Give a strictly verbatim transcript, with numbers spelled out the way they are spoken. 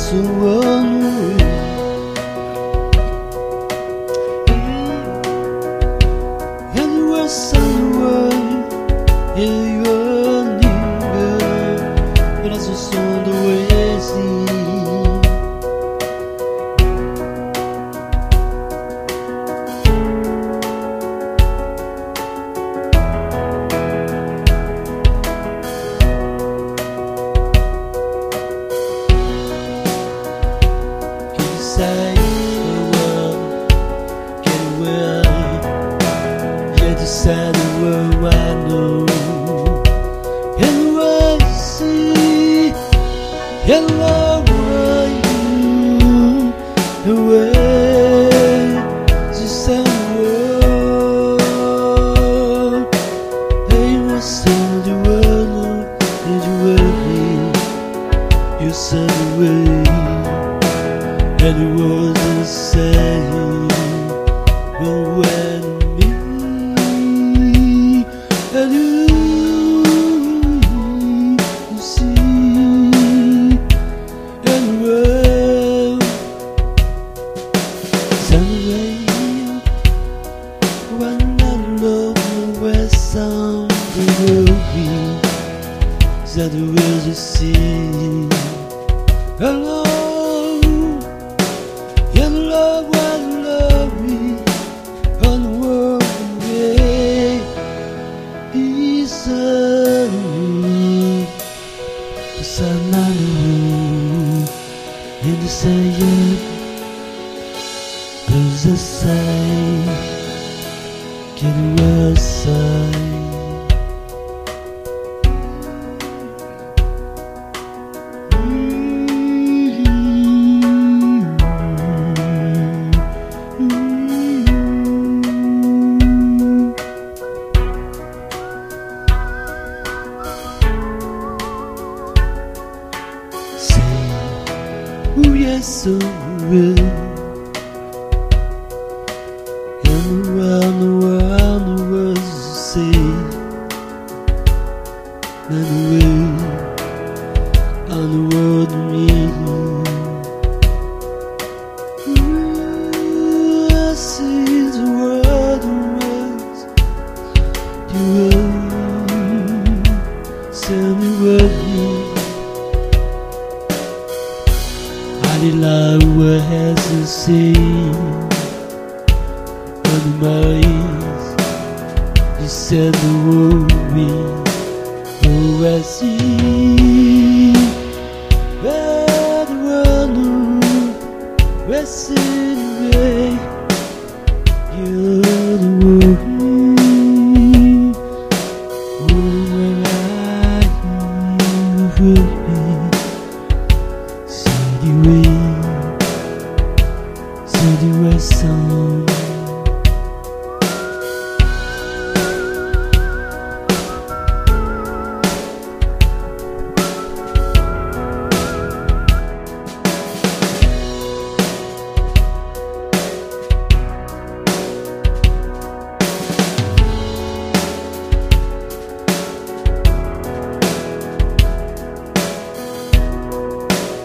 so unreal. And you were someone, and you were new, but I just saw the way I see. Say one, get away. Yet you said the word I know, and I see, and love you, the way you said the word. Hey, you said the word, and you were you said the way. And it was the same when me and you, you see, and well, somewhere when I love where some will be, that will you see, hello. And love will love me on the world way. He's a son of in the same there's a sign can well sign. Oh yes, so real. And around the world the words you say, and the way on the world to me. Ooh, I see the world around you. Tell me what you. I love what has to say on my eyes. You said the worry, oh I see. Where the world rests in away. You're the worry, oh where I you see the way. So the rest song